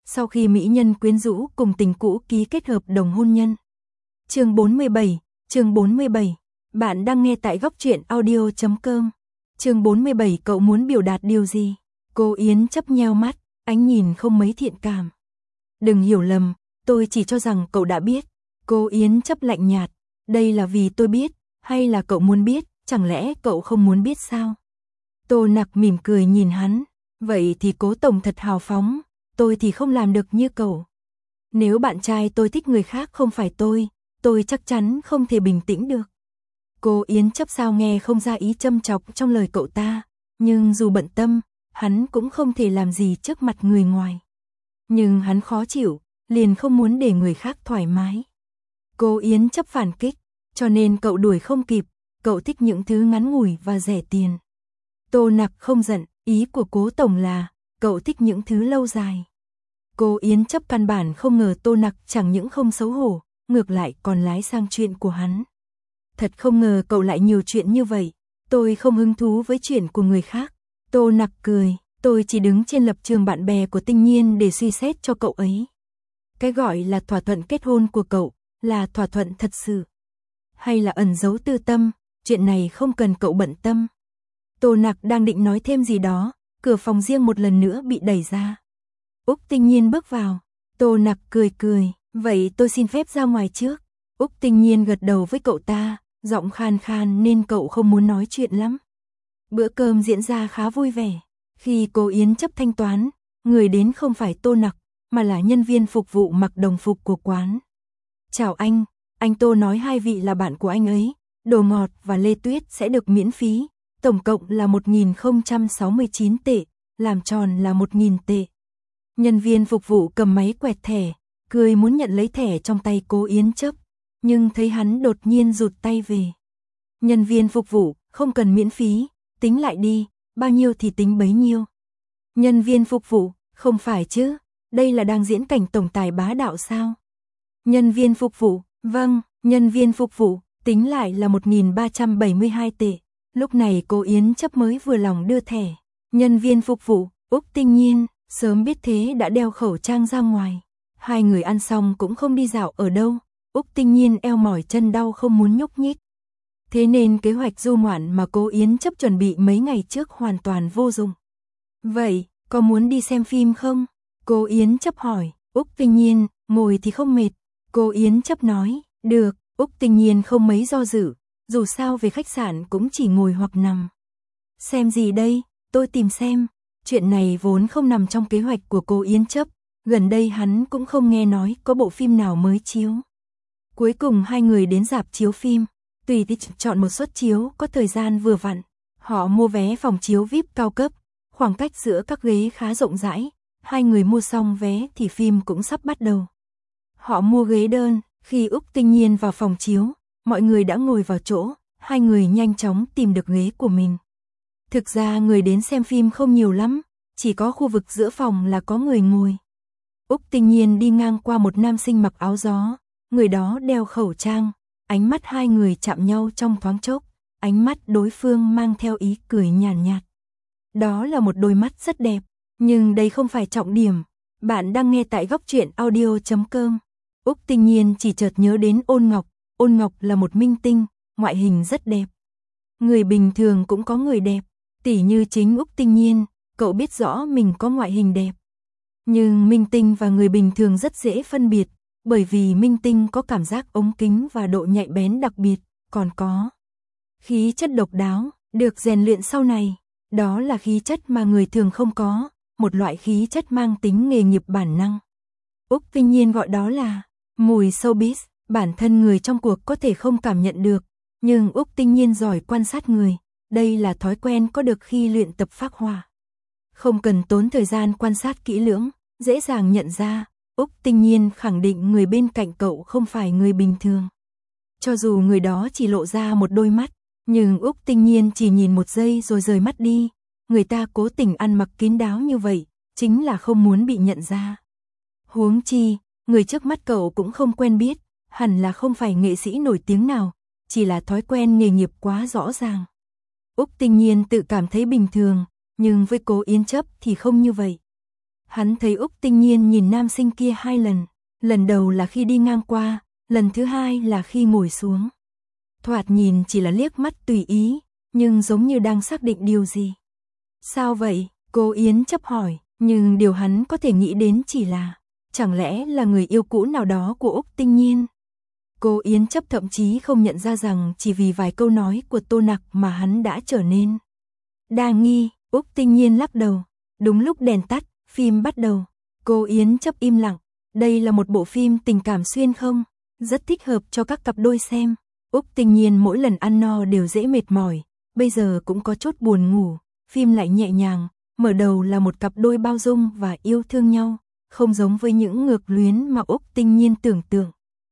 sau khi mỹ nhân quyến rũ cùng tình cũ ký kết hợp đồng hôn nhân. Chương 47. Bạn đang nghe tại góc truyện audio.com. Chương 47. Cậu muốn biểu đạt điều gì? Cô Yến chấp nheo mắt, ánh nhìn không mấy thiện cảm. Đừng hiểu lầm, tôi chỉ cho rằng cậu đã biết. Cô Yến chấp lạnh nhạt, đây là vì tôi biết, hay là cậu muốn biết, chẳng lẽ cậu không muốn biết sao? Tô Nặc mỉm cười nhìn hắn, vậy thì Cố tổng thật hào phóng, tôi thì không làm được như cậu. Nếu bạn trai tôi thích người khác không phải tôi chắc chắn không thể bình tĩnh được. Cô Yến chấp sao nghe không ra ý châm chọc trong lời cậu ta, nhưng dù bận tâm, hắn cũng không thể làm gì trước mặt người ngoài. Nhưng hắn khó chịu, liền không muốn để người khác thoải mái. Cô Yến chấp phản kích, cho nên cậu đuổi không kịp, cậu thích những thứ ngắn ngủi và rẻ tiền. Tô Nặc không giận, ý của Cố tổng là, cậu thích những thứ lâu dài. Cô Yến chấp căn bản không ngờ Tô Nặc chẳng những không xấu hổ, ngược lại còn lái sang chuyện của hắn. Thật không ngờ cậu lại nhiều chuyện như vậy, tôi không hứng thú với chuyện của người khác. Tô Nặc cười, tôi chỉ đứng trên lập trường bạn bè của Tinh Nhiên để suy xét cho cậu ấy. Cái gọi là thỏa thuận kết hôn của cậu, là thỏa thuận thật sự, hay là ẩn giấu tư tâm, chuyện này không cần cậu bận tâm. Tô Nặc đang định nói thêm gì đó, cửa phòng riêng một lần nữa bị đẩy ra. Úc Tinh Nhiên bước vào, Tô Nặc cười, vậy tôi xin phép ra ngoài trước. Úc Tinh Nhiên gật đầu với cậu ta, giọng khan khan nên cậu không muốn nói chuyện lắm. Bữa cơm diễn ra khá vui vẻ, khi cô Yến chấp thanh toán, người đến không phải Tô Nặc, mà là nhân viên phục vụ mặc đồng phục của quán. Chào anh Tô nói hai vị là bạn của anh ấy, đồ ngọt và lê tuyết sẽ được miễn phí, tổng cộng là 1.069 tệ, làm tròn là 1.000 tệ. Nhân viên phục vụ cầm máy quẹt thẻ, cười muốn nhận lấy thẻ trong tay cô Yến chấp, nhưng thấy hắn đột nhiên rụt tay về. Nhân viên phục vụ, không cần miễn phí, tính lại đi, bao nhiêu thì tính bấy nhiêu. Nhân viên phục vụ, không phải chứ, đây là đang diễn cảnh tổng tài bá đạo sao? Nhân viên phục vụ, vâng, nhân viên phục vụ, tính lại là 1.372 tệ. Lúc này cô Yến chấp mới vừa lòng đưa thẻ. Nhân viên phục vụ, Úc Tinh Nhiên, sớm biết thế đã đeo khẩu trang ra ngoài. Hai người ăn xong cũng không đi dạo ở đâu. Úc Tinh Nhiên eo mỏi chân đau không muốn nhúc nhích. Thế nên kế hoạch du ngoạn mà cô Yến chấp chuẩn bị mấy ngày trước hoàn toàn vô dụng. Vậy, có muốn đi xem phim không? Cô Yến chấp hỏi. Úc Tinh Nhiên, ngồi thì không mệt. Cô Yến chấp nói, được. Úc Tinh Nhiên không mấy do dự, dù sao về khách sạn cũng chỉ ngồi hoặc nằm. Xem gì đây? Tôi tìm xem. Chuyện này vốn không nằm trong kế hoạch của cô Yến chấp, gần đây hắn cũng không nghe nói có bộ phim nào mới chiếu. Cuối cùng hai người đến rạp chiếu phim, tùy thích chọn một suất chiếu có thời gian vừa vặn. Họ mua vé phòng chiếu VIP cao cấp, khoảng cách giữa các ghế khá rộng rãi, hai người mua xong vé thì phim cũng sắp bắt đầu. Họ mua ghế đơn, khi Úc Tinh Nhiên vào phòng chiếu, mọi người đã ngồi vào chỗ, hai người nhanh chóng tìm được ghế của mình. Thực ra người đến xem phim không nhiều lắm, chỉ có khu vực giữa phòng là có người ngồi. Úc Tinh Nhiên đi ngang qua một nam sinh mặc áo gió, người đó đeo khẩu trang, ánh mắt hai người chạm nhau trong thoáng chốc, ánh mắt đối phương mang theo ý cười nhàn nhạt. Đó là một đôi mắt rất đẹp, nhưng đây không phải trọng điểm. Bạn đang nghe tại góc truyện audio.com. Úc Tinh Nhiên chỉ chợt nhớ đến Ôn Ngọc là một minh tinh, ngoại hình rất đẹp. Người bình thường cũng có người đẹp, tỉ như chính Úc Tinh Nhiên, cậu biết rõ mình có ngoại hình đẹp. Nhưng minh tinh và người bình thường rất dễ phân biệt, bởi vì minh tinh có cảm giác ống kính và độ nhạy bén đặc biệt, còn có khí chất độc đáo, được rèn luyện sau này. Đó là khí chất mà người thường không có, một loại khí chất mang tính nghề nghiệp bản năng. Úc Tinh Nhiên gọi đó là mùi showbiz, bản thân người trong cuộc có thể không cảm nhận được, nhưng Úc Tinh Nhiên giỏi quan sát người, đây là thói quen có được khi luyện tập phác họa. Không cần tốn thời gian quan sát kỹ lưỡng, dễ dàng nhận ra, Úc Tinh Nhiên khẳng định người bên cạnh cậu không phải người bình thường. Cho dù người đó chỉ lộ ra một đôi mắt, nhưng Úc Tinh Nhiên chỉ nhìn một giây rồi rời mắt đi, người ta cố tình ăn mặc kín đáo như vậy, chính là không muốn bị nhận ra. Huống chi, người trước mắt cậu cũng không quen biết, hẳn là không phải nghệ sĩ nổi tiếng nào, chỉ là thói quen nghề nghiệp quá rõ ràng. Úc Tinh Nhiên tự cảm thấy bình thường, nhưng với cô Yến chấp thì không như vậy. Hắn thấy Úc Tinh Nhiên nhìn nam sinh kia 2 lần, lần đầu là khi đi ngang qua, lần thứ 2 là khi ngồi xuống. Thoạt nhìn chỉ là liếc mắt tùy ý, nhưng giống như đang xác định điều gì. Sao vậy? Cô Yến chấp hỏi, nhưng điều hắn có thể nghĩ đến chỉ là, chẳng lẽ là người yêu cũ nào đó của Úc Tinh Nhiên? Cô Yến chấp thậm chí không nhận ra rằng chỉ vì vài câu nói của Tô Nặc mà hắn đã trở nên đa nghi. Úc Tinh Nhiên lắc đầu. Đúng lúc đèn tắt, phim bắt đầu. Cô Yến chấp im lặng. Đây là một bộ phim tình cảm xuyên không? Rất thích hợp cho các cặp đôi xem. Úc Tinh Nhiên mỗi lần ăn no đều dễ mệt mỏi, bây giờ cũng có chút buồn ngủ. Phim lại nhẹ nhàng, mở đầu là một cặp đôi bao dung và yêu thương nhau, không giống với những ngược luyến mà Úc Tinh Nhiên tưởng tượng.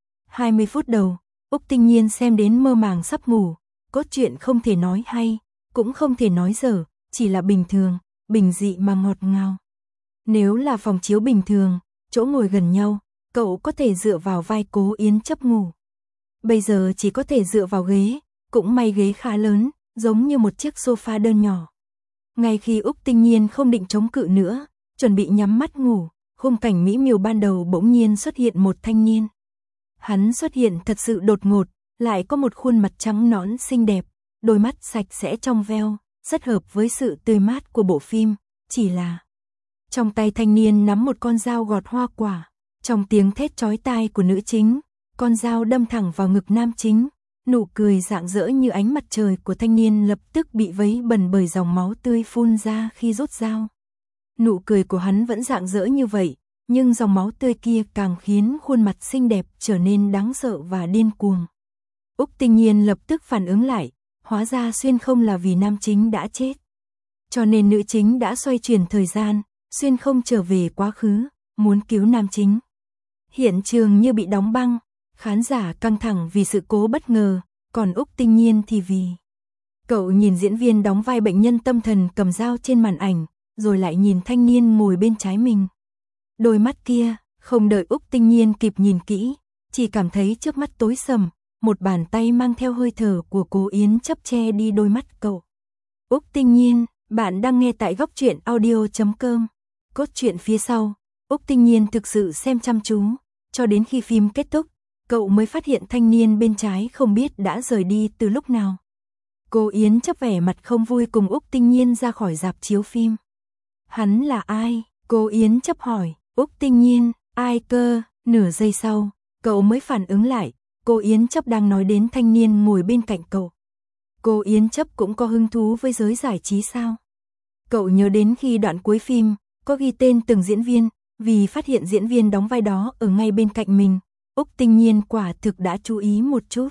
20 phút đầu, Úc Tinh Nhiên xem đến mơ màng sắp ngủ, cốt truyện không thể nói hay, cũng không thể nói dở, chỉ là bình thường, bình dị mà ngọt ngào. Nếu là phòng chiếu bình thường, chỗ ngồi gần nhau, cậu có thể dựa vào vai Cố Yến chấp ngủ. Bây giờ chỉ có thể dựa vào ghế, cũng may ghế khá lớn, giống như một chiếc sofa đơn nhỏ. Ngay khi Úc Tinh Nhiên không định chống cự nữa, chuẩn bị nhắm mắt ngủ, khung cảnh mỹ miều ban đầu bỗng nhiên xuất hiện một thanh niên. Hắn xuất hiện thật sự đột ngột, lại có một khuôn mặt trắng nõn xinh đẹp, đôi mắt sạch sẽ trong veo, rất hợp với sự tươi mát của bộ phim, chỉ là trong tay thanh niên nắm một con dao gọt hoa quả, trong tiếng thét chói tai của nữ chính, con dao đâm thẳng vào ngực nam chính, nụ cười rạng rỡ như ánh mặt trời của thanh niên lập tức bị vấy bẩn bởi dòng máu tươi phun ra khi rút dao. Nụ cười của hắn vẫn rạng rỡ như vậy, nhưng dòng máu tươi kia càng khiến khuôn mặt xinh đẹp trở nên đáng sợ và điên cuồng. Úc Tinh Nhiên lập tức phản ứng lại, hóa ra xuyên không là vì nam chính đã chết. Cho nên nữ chính đã xoay chuyển thời gian, xuyên không trở về quá khứ, muốn cứu nam chính. Hiện trường như bị đóng băng, khán giả căng thẳng vì sự cố bất ngờ, còn Úc Tinh Nhiên thì vì cậu nhìn diễn viên đóng vai bệnh nhân tâm thần cầm dao trên màn ảnh, rồi lại nhìn thanh niên ngồi bên trái mình. Đôi mắt kia, không đợi Úc Tinh Nhiên kịp nhìn kỹ, chỉ cảm thấy trước mắt tối sầm, một bàn tay mang theo hơi thở của Cố Yến chấp che đi đôi mắt cậu. Úc Tinh Nhiên, bạn đang nghe tại góc truyện audio.com. Cốt truyện phía sau, Úc Tinh Nhiên thực sự xem chăm chú, cho đến khi phim kết thúc, cậu mới phát hiện thanh niên bên trái không biết đã rời đi từ lúc nào. Cố Yến chấp vẻ mặt không vui cùng Úc Tinh Nhiên ra khỏi rạp chiếu phim. Hắn là ai? Cố Yến chấp hỏi. Úc Tinh Nhiên, ai cơ? Nửa giây sau, cậu mới phản ứng lại, Cố Yến chấp đang nói đến thanh niên ngồi bên cạnh cậu. Cố Yến chấp cũng có hứng thú với giới giải trí sao? Cậu nhớ đến khi đoạn cuối phim, có ghi tên từng diễn viên, vì phát hiện diễn viên đóng vai đó ở ngay bên cạnh mình. Úc Tinh Nhiên quả thực đã chú ý một chút.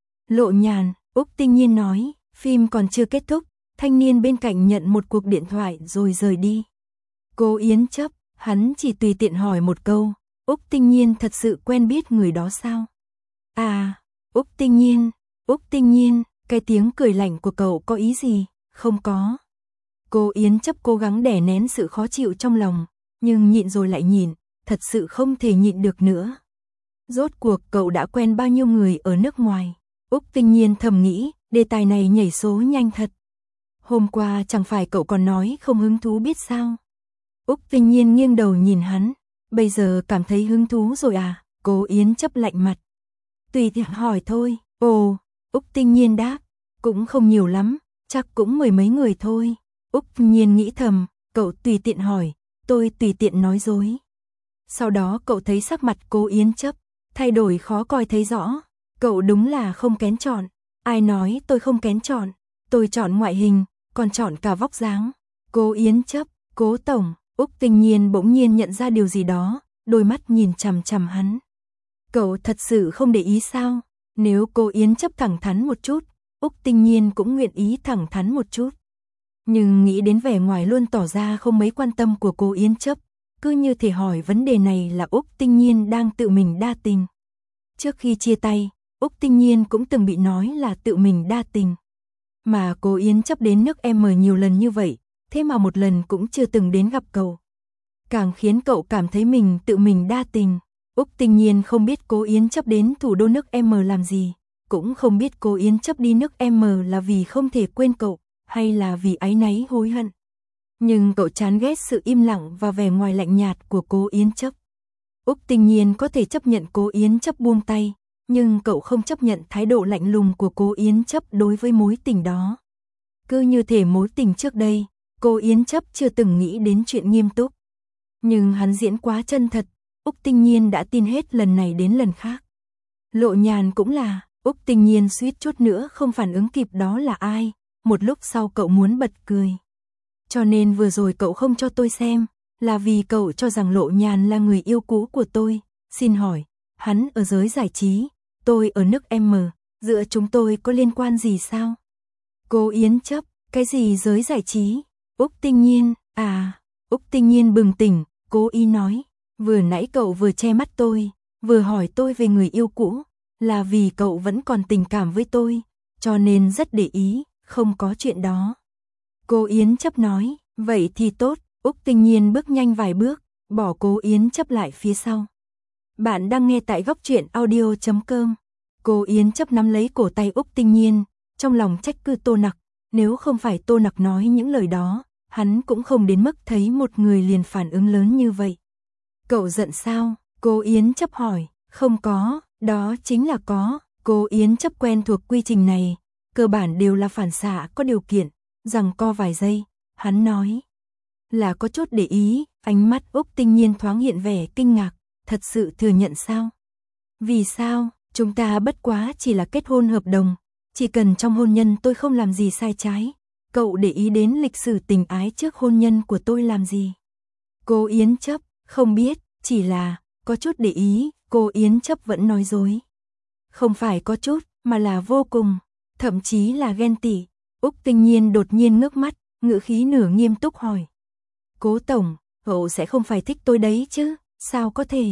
Lộ nhàn, Úc Tinh Nhiên nói, phim còn chưa kết thúc, thanh niên bên cạnh nhận một cuộc điện thoại rồi rời đi. Cố Yến chấp, hắn chỉ tùy tiện hỏi một câu, Úc Tinh Nhiên thật sự quen biết người đó sao? À, Úc Tinh Nhiên, cái tiếng cười lạnh của cậu có ý gì? Không có. Cố Yến chấp cố gắng đè nén sự khó chịu trong lòng, nhưng nhịn rồi lại nhịn, thật sự không thể nhịn được nữa. Rốt cuộc cậu đã quen bao nhiêu người ở nước ngoài? Úc Tinh Nhiên thầm nghĩ, đề tài này nhảy số nhanh thật. Hôm qua chẳng phải cậu còn nói không hứng thú biết sao? Úc Tinh Nhiên nghiêng đầu nhìn hắn, bây giờ cảm thấy hứng thú rồi à? Cố Yến chấp lạnh mặt. Tùy tiện hỏi thôi. Ồ, Úc Tinh Nhiên đáp, cũng không nhiều lắm, chắc cũng 10 mấy người thôi. Úc Tinh Nhiên nghĩ thầm, cậu tùy tiện hỏi, tôi tùy tiện nói dối. Sau đó cậu thấy sắc mặt Cố Yến chấp thay đổi khó coi thấy rõ, cậu đúng là không kén chọn. Ai nói tôi không kén chọn, tôi chọn ngoại hình, còn chọn cả vóc dáng. Cố Yến chấp, Cố tổng. Úc Tinh Nhiên bỗng nhiên nhận ra điều gì đó, đôi mắt nhìn chằm chằm hắn. Cậu thật sự không để ý sao? Nếu Cố Yến chấp thẳng thắn một chút, Úc Tinh Nhiên cũng nguyện ý thẳng thắn một chút. Nhưng nghĩ đến vẻ ngoài luôn tỏ ra không mấy quan tâm của Cố Yến chấp, cứ như thể hỏi vấn đề này là Úc Tinh Nhiên đang tự mình đa tình. Trước khi chia tay, Úc Tinh Nhiên cũng từng bị nói là tự mình đa tình. Mà Cố Yến chấp đến nước M nhiều lần như vậy, thế mà một lần cũng chưa từng đến gặp cậu. Càng khiến cậu cảm thấy mình tự mình đa tình. Úc Tinh Nhiên không biết Cố Yến chấp đến thủ đô nước M làm gì, cũng không biết Cố Yến chấp đi nước M là vì không thể quên cậu, hay là vì áy náy hối hận. Nhưng cậu chán ghét sự im lặng và vẻ ngoài lạnh nhạt của Cố Yến Chấp. Úc Tinh Nhiên có thể chấp nhận Cố Yến Chấp buông tay, nhưng cậu không chấp nhận thái độ lạnh lùng của Cố Yến Chấp đối với mối tình đó. Cứ như thể mối tình trước đây, Cố Yến Chấp chưa từng nghĩ đến chuyện nghiêm túc. Nhưng hắn diễn quá chân thật, Úc Tinh Nhiên đã tin hết lần này đến lần khác. Lộ Nhàn cũng là, Úc Tinh Nhiên suýt chút nữa không phản ứng kịp đó là ai, một lúc sau cậu muốn bật cười. Cho nên vừa rồi cậu không cho tôi xem, là vì cậu cho rằng Lộ Nhàn là người yêu cũ của tôi. Xin hỏi, hắn ở giới giải trí, tôi ở nước M, giữa chúng tôi có liên quan gì sao? Cố Yến Chấp, cái gì giới giải trí? Úc Tinh Nhiên, Úc Tinh Nhiên bừng tỉnh, cố ý nói, vừa nãy cậu vừa che mắt tôi, vừa hỏi tôi về người yêu cũ, là vì cậu vẫn còn tình cảm với tôi, cho nên rất để ý, không có chuyện đó. Cố Yến Chấp nói, vậy thì tốt. Úc Tinh Nhiên bước nhanh vài bước, bỏ Cố Yến Chấp lại phía sau. Bạn đang nghe tại góc truyện audio.com. Cố Yến Chấp nắm lấy cổ tay Úc Tinh Nhiên, trong lòng trách cứ Tô Nặc, nếu không phải Tô Nặc nói những lời đó, hắn cũng không đến mức thấy một người liền phản ứng lớn như vậy. Cậu giận sao? Cố Yến Chấp hỏi. Không có, đó chính là có. Cố Yến Chấp quen thuộc quy trình này, cơ bản đều là phản xạ có điều kiện, giằng co vài giây, hắn nói. Là có chút để ý, ánh mắt Úc Tinh Nhiên thoáng hiện vẻ kinh ngạc, thật sự thừa nhận sao? Vì sao? Chúng ta bất quá chỉ là kết hôn hợp đồng, chỉ cần trong hôn nhân tôi không làm gì sai trái, cậu để ý đến lịch sử tình ái trước hôn nhân của tôi làm gì? Cố Yến Chấp, không biết, chỉ là, có chút để ý, Cố Yến Chấp vẫn nói dối. Không phải có chút, mà là vô cùng, thậm chí là ghen tị. Úc Tinh Nhiên đột nhiên ngước mắt, ngữ khí nửa nghiêm túc hỏi. Cố tổng, cậu sẽ không phải thích tôi đấy chứ, sao có thể?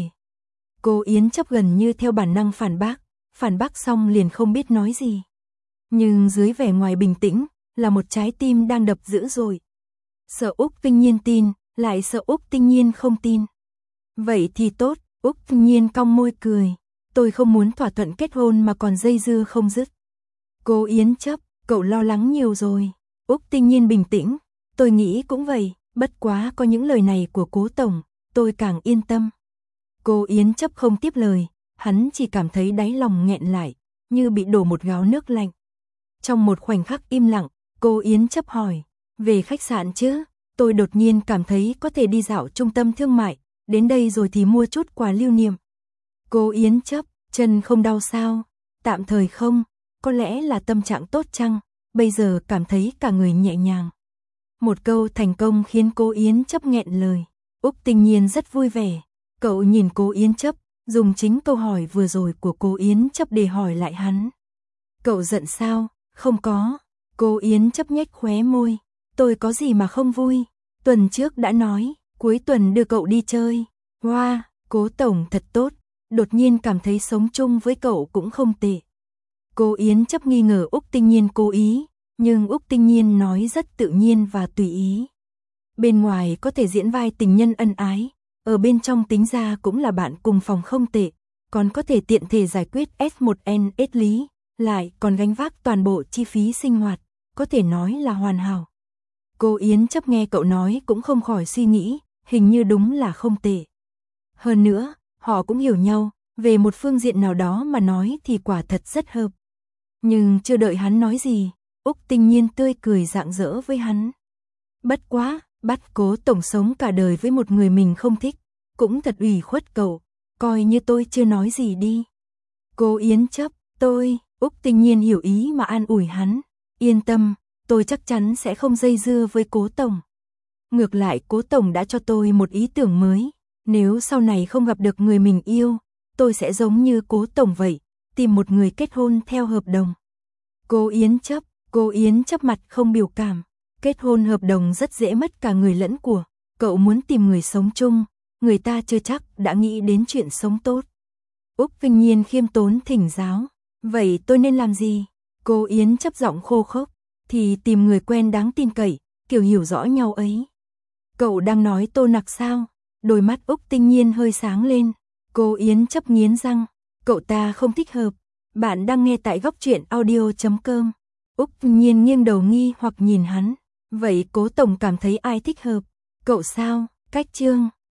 Cố Yến Chấp gần như theo bản năng phản bác xong liền không biết nói gì. Nhưng dưới vẻ ngoài bình tĩnh, là một trái tim đang đập dữ dội. Sợ Úc Tinh Nhiên tin, lại sợ Úc Tinh Nhiên không tin. Vậy thì tốt, Úc Tinh Nhiên cong môi cười. Tôi không muốn thỏa thuận kết hôn mà còn dây dưa không dứt. Cố Yến Chấp, cậu lo lắng nhiều rồi. Úc Tinh Nhiên bình tĩnh, tôi nghĩ cũng vậy, bất quá có những lời này của Cố tổng, tôi càng yên tâm. Cố Yến Chấp không tiếp lời, hắn chỉ cảm thấy đáy lòng nghẹn lại, như bị đổ một gáo nước lạnh. Trong một khoảnh khắc im lặng, Cố Yến Chấp hỏi, về khách sạn chứ? Tôi đột nhiên cảm thấy có thể đi dạo trung tâm thương mại, đến đây rồi thì mua chút quà lưu niệm. Cố Yến Chấp, chân không đau sao? Tạm thời không, có lẽ là tâm trạng tốt chăng, bây giờ cảm thấy cả người nhẹ nhàng. Một câu thành công khiến Cố Yến Chấp nghẹn lời. Úc Tinh Nhiên rất vui vẻ. Cậu nhìn Cố Yến Chấp, dùng chính câu hỏi vừa rồi của Cố Yến Chấp để hỏi lại hắn. Cậu giận sao? Không có. Cố Yến Chấp nhếch khóe môi. Tôi có gì mà không vui? Tuần trước đã nói, cuối tuần đưa cậu đi chơi. Wow, Cố tổng thật tốt. Đột nhiên cảm thấy sống chung với cậu cũng không tệ. Cố Yến Chấp nghi ngờ Úc Tinh Nhiên cố ý, nhưng Úc Tinh Nhiên nói rất tự nhiên và tùy ý. Bên ngoài có thể diễn vai tình nhân ân ái, ở bên trong tính ra cũng là bạn cùng phòng không tệ, còn có thể tiện thể giải quyết S1NS lý, lại còn gánh vác toàn bộ chi phí sinh hoạt, có thể nói là hoàn hảo. Cố Yến Chấp nghe cậu nói cũng không khỏi suy nghĩ, hình như đúng là không tệ. Hơn nữa, họ cũng hiểu nhau, về một phương diện nào đó mà nói thì quả thật rất hợp. Nhưng chưa đợi hắn nói gì, Úc Tinh Nhiên tươi cười rạng rỡ với hắn. Bất quá, bắt Cố tổng sống cả đời với một người mình không thích, cũng thật ủy khuất cậu, coi như tôi chưa nói gì đi. Cố Yến Chấp, Úc Tinh Nhiên hiểu ý mà an ủi hắn. Yên tâm, tôi chắc chắn sẽ không dây dưa với Cố tổng. Ngược lại Cố tổng đã cho tôi một ý tưởng mới, nếu sau này không gặp được người mình yêu, tôi sẽ giống như Cố tổng vậy, tìm một người kết hôn theo hợp đồng. Cố Yến Chấp mặt không biểu cảm. Kết hôn hợp đồng rất dễ mất cả người lẫn của. Cậu muốn tìm người sống chung, người ta chưa chắc đã nghĩ đến chuyện sống tốt. Úc Tinh Nhiên khiêm tốn thỉnh giáo. Vậy tôi nên làm gì? Cố Yến Chấp giọng khô khốc. Thì tìm người quen đáng tin cậy, kiểu hiểu rõ nhau ấy. Cậu đang nói Tô Nặc sao? Đôi mắt Úc Tinh Nhiên hơi sáng lên. Cố Yến Chấp nghiến răng. Cậu ta không thích hợp. Bạn đang nghe tại góc truyện audio.com. Úc Tinh Nhiên nghiêng đầu nghi hoặc nhìn hắn. Vậy Cố tổng cảm thấy ai thích hợp? Cậu sao? Cách Trương